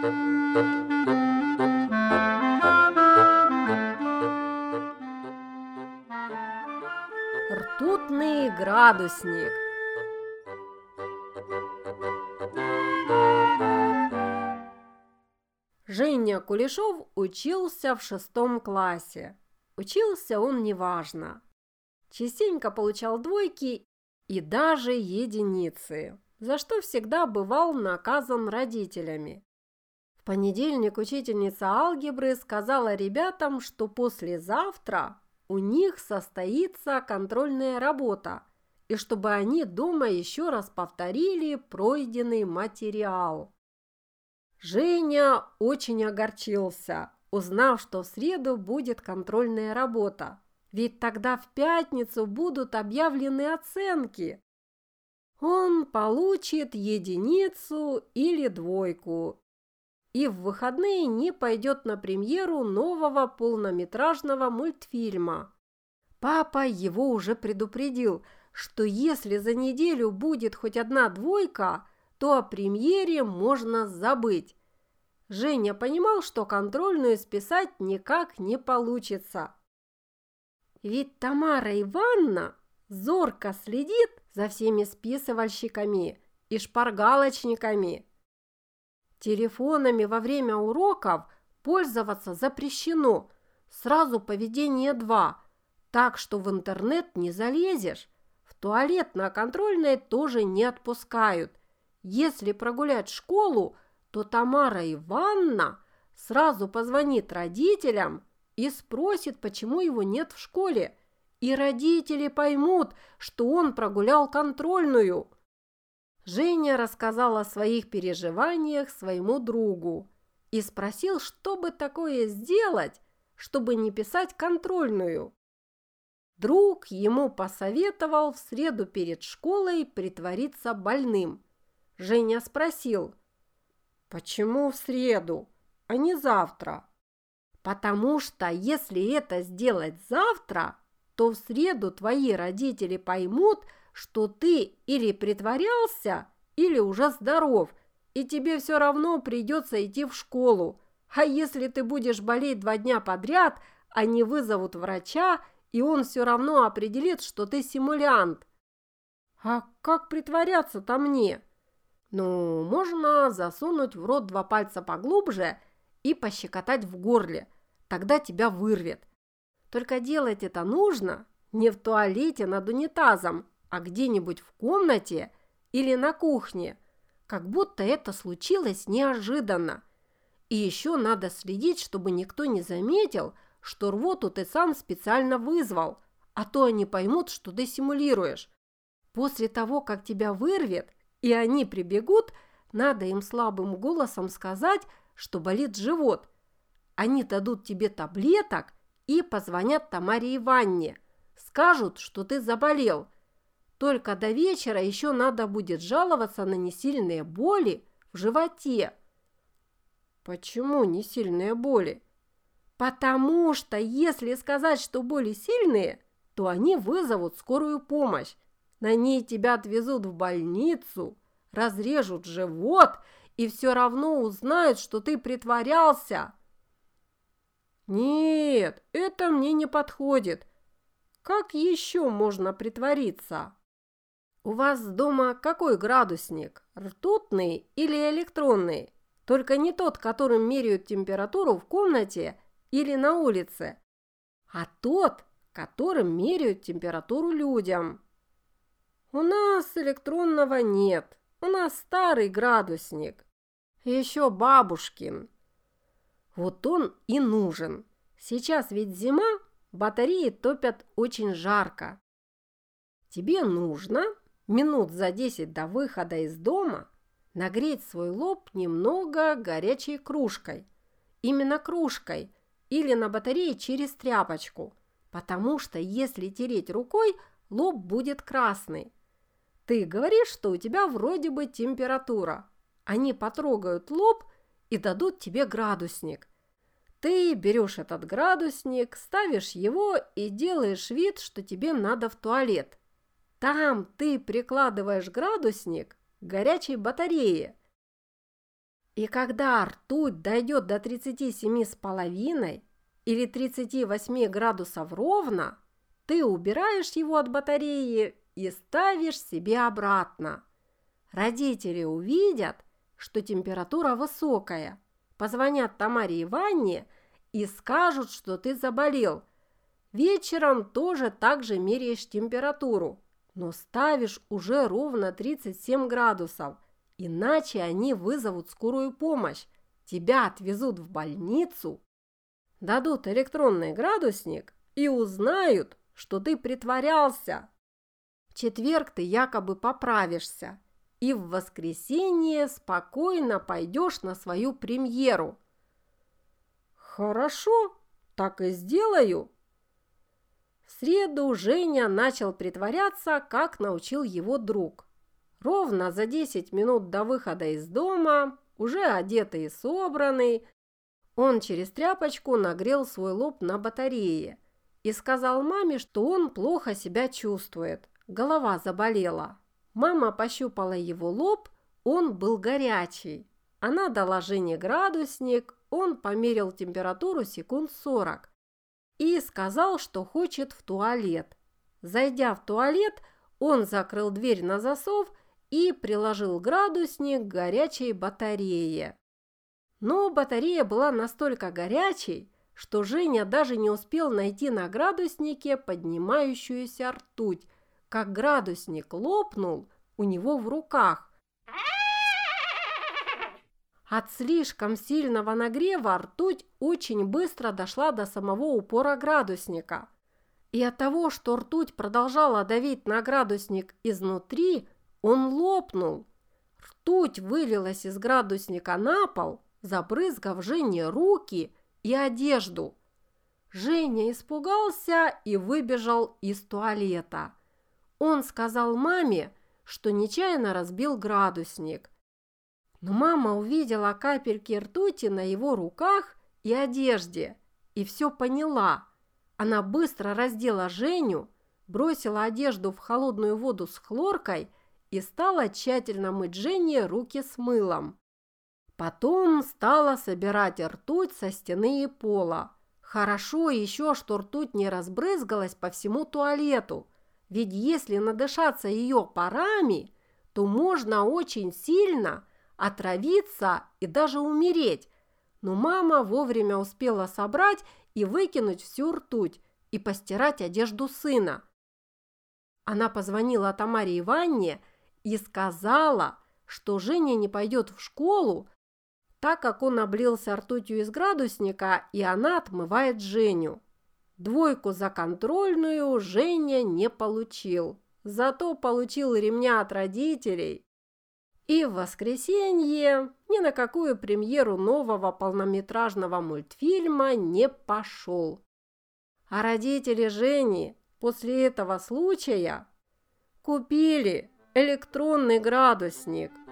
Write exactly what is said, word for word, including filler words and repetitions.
Ртутный градусник. Женя Кулешов учился в шестом классе. Учился он неважно. Частенько получал двойки и даже единицы, за что всегда бывал наказан родителями. В понедельник учительница алгебры сказала ребятам, что послезавтра у них состоится контрольная работа, и чтобы они дома еще раз повторили пройденный материал. Женя очень огорчился, узнав, что в среду будет контрольная работа, ведь тогда в пятницу будут объявлены оценки. Он получит единицу или двойку и в выходные не пойдет на премьеру нового полнометражного мультфильма. Папа его уже предупредил, что если за неделю будет хоть одна двойка, то о премьере можно забыть. Женя понимал, что контрольную списать никак не получится. Ведь Тамара Ивановна зорко следит за всеми списывальщиками и шпаргалочниками. Телефонами во время уроков пользоваться запрещено, сразу поведение два, так что в интернет не залезешь. В туалет на контрольной тоже не отпускают. Если прогулять школу, то Тамара Ивановна сразу позвонит родителям и спросит, почему его нет в школе. И родители поймут, что он прогулял контрольную. Женя рассказал о своих переживаниях своему другу и спросил, что бы такое сделать, чтобы не писать контрольную. Друг ему посоветовал в среду перед школой притвориться больным. Женя спросил: «Почему в среду, а не завтра?» «Потому что если это сделать завтра, то в среду твои родители поймут, что ты или притворялся, или уже здоров, и тебе все равно придется идти в школу. А если ты будешь болеть два дня подряд, они вызовут врача, и он все равно определит, что ты симулянт». «А как притворяться-то мне?» «Ну, можно засунуть в рот два пальца поглубже и пощекотать в горле, тогда тебя вырвет. Только делать это нужно не в туалете над унитазом, а где-нибудь в комнате или на кухне, как будто это случилось неожиданно. И еще надо следить, чтобы никто не заметил, что рвоту ты сам специально вызвал, а то они поймут, что ты симулируешь. После того, как тебя вырвет, и они прибегут, надо им слабым голосом сказать, что болит живот. Они дадут тебе таблеток и позвонят Тамаре Ивановне, скажут, что ты заболел. Только до вечера еще надо будет жаловаться на несильные боли в животе». «Почему несильные боли?» «Потому что если сказать, что боли сильные, то они вызовут скорую помощь. На ней тебя отвезут в больницу, разрежут живот и все равно узнают, что ты притворялся». «Нет, это мне не подходит. Как еще можно притвориться?» «У вас дома какой градусник? Ртутный или электронный? Только не тот, которым меряют температуру в комнате или на улице, а тот, которым меряют температуру людям». «У нас электронного нет. У нас старый градусник. Еще бабушкин. Вот он и нужен. Сейчас ведь зима, батареи топят очень жарко. Тебе нужно минут за десять до выхода из дома нагреть свой лоб немного горячей кружкой. Именно кружкой или на батарее через тряпочку, потому что если тереть рукой, лоб будет красный. Ты говоришь, что у тебя вроде бы температура. Они потрогают лоб и дадут тебе градусник. Ты берешь этот градусник, ставишь его и делаешь вид, что тебе надо в туалет. Там ты прикладываешь градусник к горячей батарее. И когда ртуть дойдет до тридцати семи с половиной или тридцати восьми градусов ровно, ты убираешь его от батареи и ставишь себе обратно. Родители увидят, что температура высокая, позвонят Тамаре Ивановне и скажут, что ты заболел. Вечером тоже так же меряешь температуру, но ставишь уже ровно тридцать семь градусов, иначе они вызовут скорую помощь, тебя отвезут в больницу, дадут электронный градусник и узнают, что ты притворялся. В четверг ты якобы поправишься, и в воскресенье спокойно пойдешь на свою премьеру. Хорошо, так и сделаю. В среду Женя начал притворяться, как научил его друг. Ровно за десять минут до выхода из дома, уже одетый и собранный, он через тряпочку нагрел свой лоб на батарее и сказал маме, что он плохо себя чувствует, голова заболела. Мама пощупала его лоб, он был горячий. Она дала Жене градусник, он померил температуру секунд сорок и сказал, что хочет в туалет. Зайдя в туалет, он закрыл дверь на засов и приложил градусник к горячей батарее. Но батарея была настолько горячей, что Женя даже не успел найти на градуснике поднимающуюся ртуть, как градусник лопнул у него в руках. От слишком сильного нагрева ртуть очень быстро дошла до самого упора градусника. И от того, что ртуть продолжала давить на градусник изнутри, он лопнул. Ртуть вылилась из градусника на пол, забрызгав Жене руки и одежду. Женя испугался и выбежал из туалета. Он сказал маме, что нечаянно разбил градусник. Но мама увидела капельки ртути на его руках и одежде и все поняла. Она быстро раздела Женю, бросила одежду в холодную воду с хлоркой и стала тщательно мыть Жене руки с мылом. Потом стала собирать ртуть со стены и пола. Хорошо еще, что ртуть не разбрызгалась по всему туалету, ведь если надышаться ее парами, то можно очень сильно отравиться и даже умереть. Но мама вовремя успела собрать и выкинуть всю ртуть и постирать одежду сына. Она позвонила Тамаре Ивановне и сказала, что Женя не пойдет в школу, так как он облился ртутью из градусника, и она отмывает Женю. Двойку за контрольную Женя не получил, зато получил ремня от родителей. И в воскресенье ни на какую премьеру нового полнометражного мультфильма не пошел. А родители Жени после этого случая купили электронный градусник.